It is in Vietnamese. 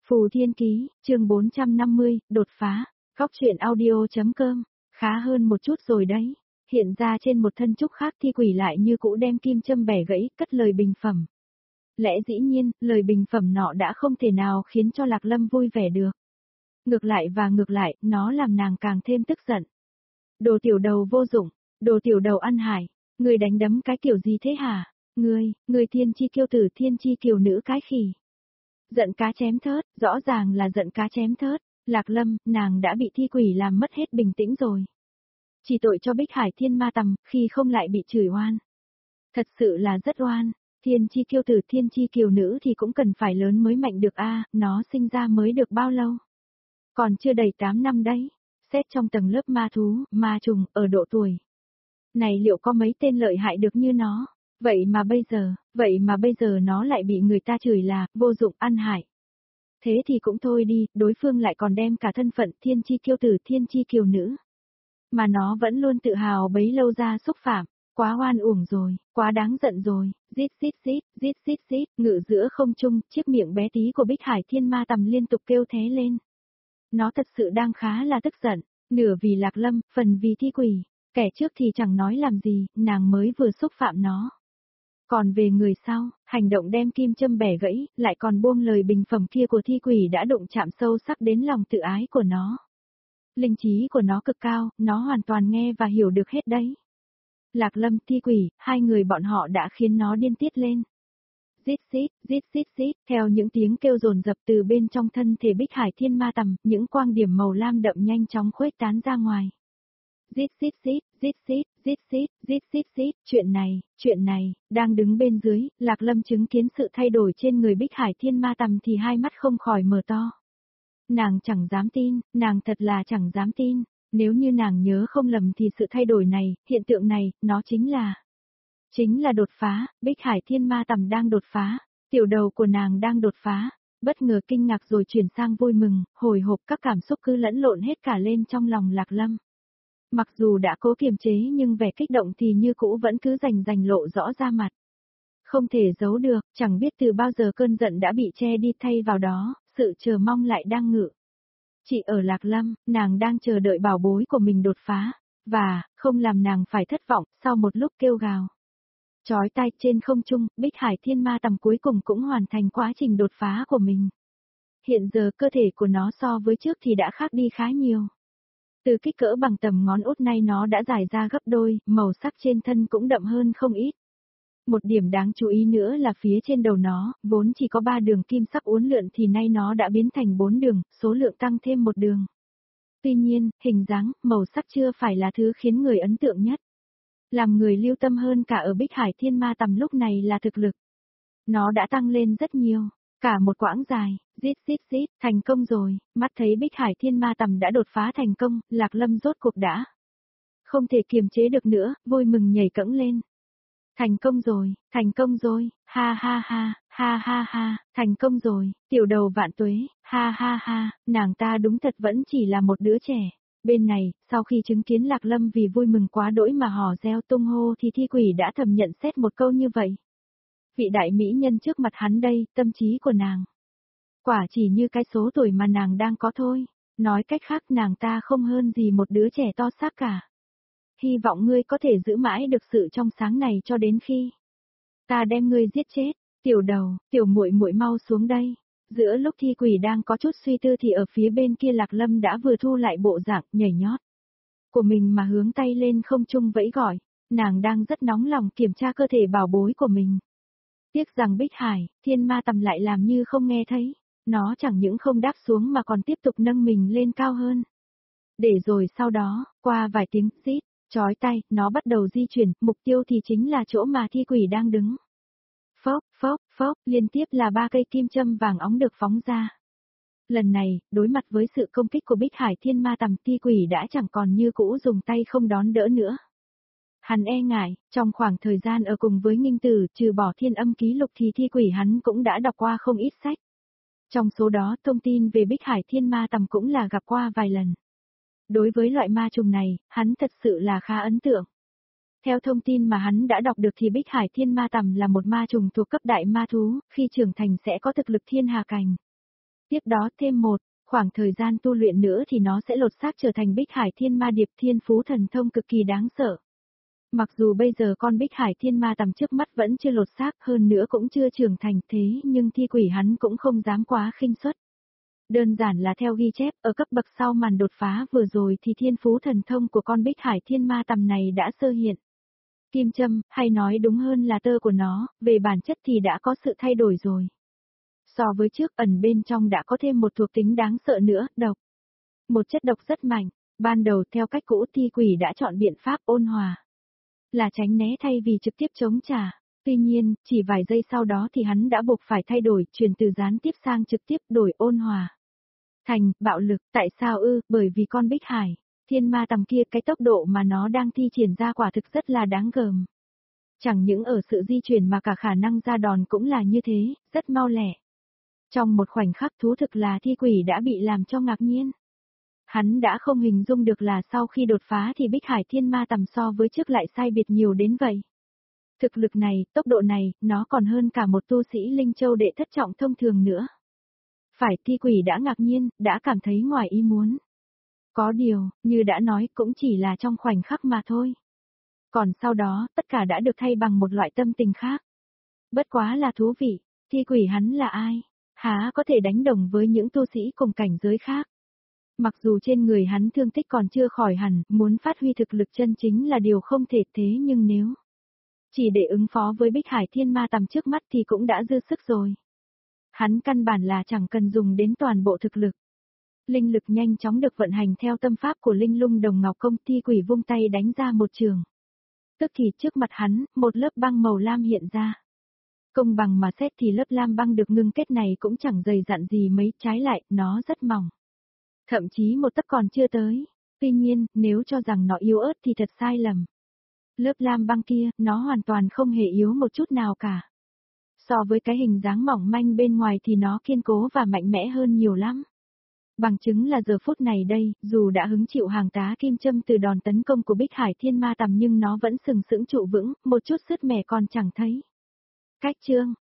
Phù Thiên Ký, chương 450, đột phá, góc truyện audio.com, khá hơn một chút rồi đấy. Hiện ra trên một thân trúc khác Thi Quỷ lại như cũ đem kim châm bẻ gãy, cất lời bình phẩm. Lẽ dĩ nhiên, lời bình phẩm nọ đã không thể nào khiến cho Lạc Lâm vui vẻ được. Ngược lại, nó làm nàng càng thêm tức giận. Đồ tiểu đầu vô dụng, đồ tiểu đầu ăn hại, người đánh đấm cái kiểu gì thế hả? Người thiên chi kiêu tử thiên chi kiều nữ cái khỉ. Giận cá chém thớt, rõ ràng là giận cá chém thớt, Lạc Lâm, nàng đã bị Thi Quỷ làm mất hết bình tĩnh rồi. Chỉ tội cho Bích Hải Thiên Ma Tầm, khi không lại bị chửi oan. Thật sự là rất oan, thiên chi kiêu tử thiên chi kiều nữ thì cũng cần phải lớn mới mạnh được a, nó sinh ra mới được bao lâu? Còn chưa đầy 8 năm đấy, xét trong tầng lớp ma thú, ma trùng, ở độ tuổi. Này liệu có mấy tên lợi hại được như nó? Vậy mà bây giờ nó lại bị người ta chửi là, vô dụng ăn hại. Thế thì cũng thôi đi, đối phương lại còn đem cả thân phận thiên chi kiêu tử thiên chi kiều nữ. Mà nó vẫn luôn tự hào bấy lâu ra xúc phạm, quá oan uổng rồi, quá đáng giận rồi, rít, ngự giữa không trung, chiếc miệng bé tí của Bích Hải Thiên Ma Tầm liên tục kêu thé lên. Nó thật sự đang khá là tức giận, nửa vì Lạc Lâm, phần vì Thi Quỷ, kẻ trước thì chẳng nói làm gì, nàng mới vừa xúc phạm nó. Còn về người sau, hành động đem kim châm bẻ gãy, lại còn buông lời bình phẩm kia của Thi Quỷ đã đụng chạm sâu sắc đến lòng tự ái của nó. Linh trí của nó cực cao, nó hoàn toàn nghe và hiểu được hết đấy. Lạc Lâm, Thi Quỷ, hai người bọn họ đã khiến nó điên tiết lên. Rít, theo những tiếng kêu dồn dập từ bên trong thân thể Bích Hải Thiên Ma Tầm, những quang điểm màu lam đậm nhanh chóng khuếch tán ra ngoài. Rít, chuyện này, đang đứng bên dưới, Lạc Lâm chứng kiến sự thay đổi trên người Bích Hải Thiên Ma Tầm thì hai mắt không khỏi mở to. Nàng chẳng dám tin, nàng thật là chẳng dám tin, nếu như nàng nhớ không lầm thì sự thay đổi này, hiện tượng này, nó chính là đột phá, Bích Hải Thiên Ma Tầm đang đột phá, tiểu đầu của nàng đang đột phá, bất ngờ kinh ngạc rồi chuyển sang vui mừng, hồi hộp các cảm xúc cứ lẫn lộn hết cả lên trong lòng Lạc Lâm. Mặc dù đã cố kiềm chế nhưng vẻ kích động thì như cũ vẫn cứ rành lộ rõ ra mặt. Không thể giấu được, chẳng biết từ bao giờ cơn giận đã bị che đi thay vào đó, sự chờ mong lại đang ngự. Chỉ ở Lạc Lâm, nàng đang chờ đợi bảo bối của mình đột phá, và, không làm nàng phải thất vọng, sau một lúc kêu gào. Chói tai trên không trung, Bích Hải Thiên Ma Tầm cuối cùng cũng hoàn thành quá trình đột phá của mình. Hiện giờ cơ thể của nó so với trước thì đã khác đi khá nhiều. Từ kích cỡ bằng tầm ngón út nay nó đã dài ra gấp đôi, màu sắc trên thân cũng đậm hơn không ít. Một điểm đáng chú ý nữa là phía trên đầu nó, vốn chỉ có 3 đường kim sắc uốn lượn thì nay nó đã biến thành 4 đường, số lượng tăng thêm 1 đường. Tuy nhiên, hình dáng, màu sắc chưa phải là thứ khiến người ấn tượng nhất. Làm người lưu tâm hơn cả ở Bích Hải Thiên Ma Tầm lúc này là thực lực. Nó đã tăng lên rất nhiều, cả một quãng dài, rít, thành công rồi, mắt thấy Bích Hải Thiên Ma Tầm đã đột phá thành công, Lạc Lâm rốt cuộc đã. Không thể kiềm chế được nữa, vui mừng nhảy cẫng lên. Thành công rồi, ha, thành công rồi, tiểu đầu vạn tuế, ha, nàng ta đúng thật vẫn chỉ là một đứa trẻ. Bên này, sau khi chứng kiến Lạc Lâm vì vui mừng quá đỗi mà hò reo tung hô thì Thi Quỷ đã thầm nhận xét một câu như vậy. Vị đại mỹ nhân trước mặt hắn đây, tâm trí của nàng. Quả chỉ như cái số tuổi mà nàng đang có thôi, nói cách khác nàng ta không hơn gì một đứa trẻ to xác cả. Hy vọng ngươi có thể giữ mãi được sự trong sáng này cho đến khi ta đem ngươi giết chết. Tiểu đầu, tiểu muội muội mau xuống đây. Giữa lúc Thi Quỷ đang có chút suy tư thì ở phía bên kia Lạc Lâm đã vừa thu lại bộ dạng nhảy nhót của mình mà hướng tay lên không trung vẫy gọi. Nàng đang rất nóng lòng kiểm tra cơ thể bảo bối của mình. Tiếc rằng Bích Hải Thiên Ma Tầm lại làm như không nghe thấy. Nó chẳng những không đáp xuống mà còn tiếp tục nâng mình lên cao hơn. Để rồi sau đó, qua vài tiếng rít, chói tai, nó bắt đầu di chuyển, mục tiêu thì chính là chỗ mà Thi Quỷ đang đứng. Phốc, liên tiếp là 3 cây kim châm vàng óng được phóng ra. Lần này, đối mặt với sự công kích của Bích Hải Thiên Ma Tầm, Thi Quỷ đã chẳng còn như cũ dùng tay không đón đỡ nữa. Hắn e ngại, trong khoảng thời gian ở cùng với Nghinh Tử, trừ bỏ Thiên Âm Ký Lục thì Thi Quỷ hắn cũng đã đọc qua không ít sách. Trong số đó thông tin về Bích Hải Thiên Ma Tầm cũng là gặp qua vài lần. Đối với loại ma trùng này, hắn thật sự là khá ấn tượng. Theo thông tin mà hắn đã đọc được thì Bích Hải Thiên Ma Tầm là một ma trùng thuộc cấp đại ma thú, khi trưởng thành sẽ có thực lực thiên hà cảnh. Tiếp đó thêm một, khoảng thời gian tu luyện nữa thì nó sẽ lột xác trở thành Bích Hải Thiên Ma Điệp, thiên phú thần thông cực kỳ đáng sợ. Mặc dù bây giờ con Bích Hải Thiên Ma tầm trước mắt vẫn chưa lột xác, hơn nữa cũng chưa trưởng thành, thế nhưng thi quỷ hắn cũng không dám quá khinh suất. Đơn giản là theo ghi chép, ở cấp bậc sau màn đột phá vừa rồi thì thiên phú thần thông của con Bích Hải Thiên Ma tầm này đã sơ hiện. Kim châm, hay nói đúng hơn là tơ của nó, về bản chất thì đã có sự thay đổi rồi. So với trước, ẩn bên trong đã có thêm một thuộc tính đáng sợ nữa, độc. Một chất độc rất mạnh, ban đầu theo cách cũ thi quỷ đã chọn biện pháp ôn hòa. Là tránh né thay vì trực tiếp chống trả. Tuy nhiên, chỉ vài giây sau đó thì hắn đã buộc phải thay đổi, chuyển từ gián tiếp sang trực tiếp, đổi ôn hòa thành bạo lực. Tại sao ư? Bởi vì con Bích Hải Thiên Ma tầm kia, cái tốc độ mà nó đang thi triển ra quả thực rất là đáng gờm. Chẳng những ở sự di chuyển mà cả khả năng ra đòn cũng là như thế, rất mau lẹ. Trong một khoảnh khắc thú thực là thi quỷ đã bị làm cho ngạc nhiên. Hắn đã không hình dung được là sau khi đột phá thì Bích Hải Thiên Ma tầm so với trước lại sai biệt nhiều đến vậy. Thực lực này, tốc độ này, nó còn hơn cả một tu sĩ Linh Châu đệ thất trọng thông thường nữa. Phải, thi quỷ đã ngạc nhiên, đã cảm thấy ngoài ý muốn. Có điều, như đã nói, cũng chỉ là trong khoảnh khắc mà thôi. Còn sau đó, tất cả đã được thay bằng một loại tâm tình khác. Bất quá là thú vị, thi quỷ hắn là ai? Há có thể đánh đồng với những tu sĩ cùng cảnh giới khác. Mặc dù trên người hắn thương tích còn chưa khỏi hẳn, muốn phát huy thực lực chân chính là điều không thể, thế nhưng nếu chỉ để ứng phó với Bích Hải Thiên Ma tầm trước mắt thì cũng đã dư sức rồi. Hắn căn bản là chẳng cần dùng đến toàn bộ thực lực. Linh lực nhanh chóng được vận hành theo tâm pháp của Linh Lung Đồng Ngọc Công, thi quỷ vung tay đánh ra một trường. Tức thì trước mặt hắn, một lớp băng màu lam hiện ra. Công bằng mà xét thì lớp lam băng được ngưng kết này cũng chẳng dày dặn gì mấy, trái lại, nó rất mỏng. Thậm chí một tấc còn chưa tới. Tuy nhiên, nếu cho rằng nó yếu ớt thì thật sai lầm. Lớp lam băng kia, nó hoàn toàn không hề yếu một chút nào cả. So với cái hình dáng mỏng manh bên ngoài thì nó kiên cố và mạnh mẽ hơn nhiều lắm. Bằng chứng là giờ phút này đây, dù đã hứng chịu hàng tá kim châm từ đòn tấn công của Bích Hải Thiên Ma tầm nhưng nó vẫn sừng sững trụ vững, một chút sứt mẻ còn chẳng thấy. Cách chương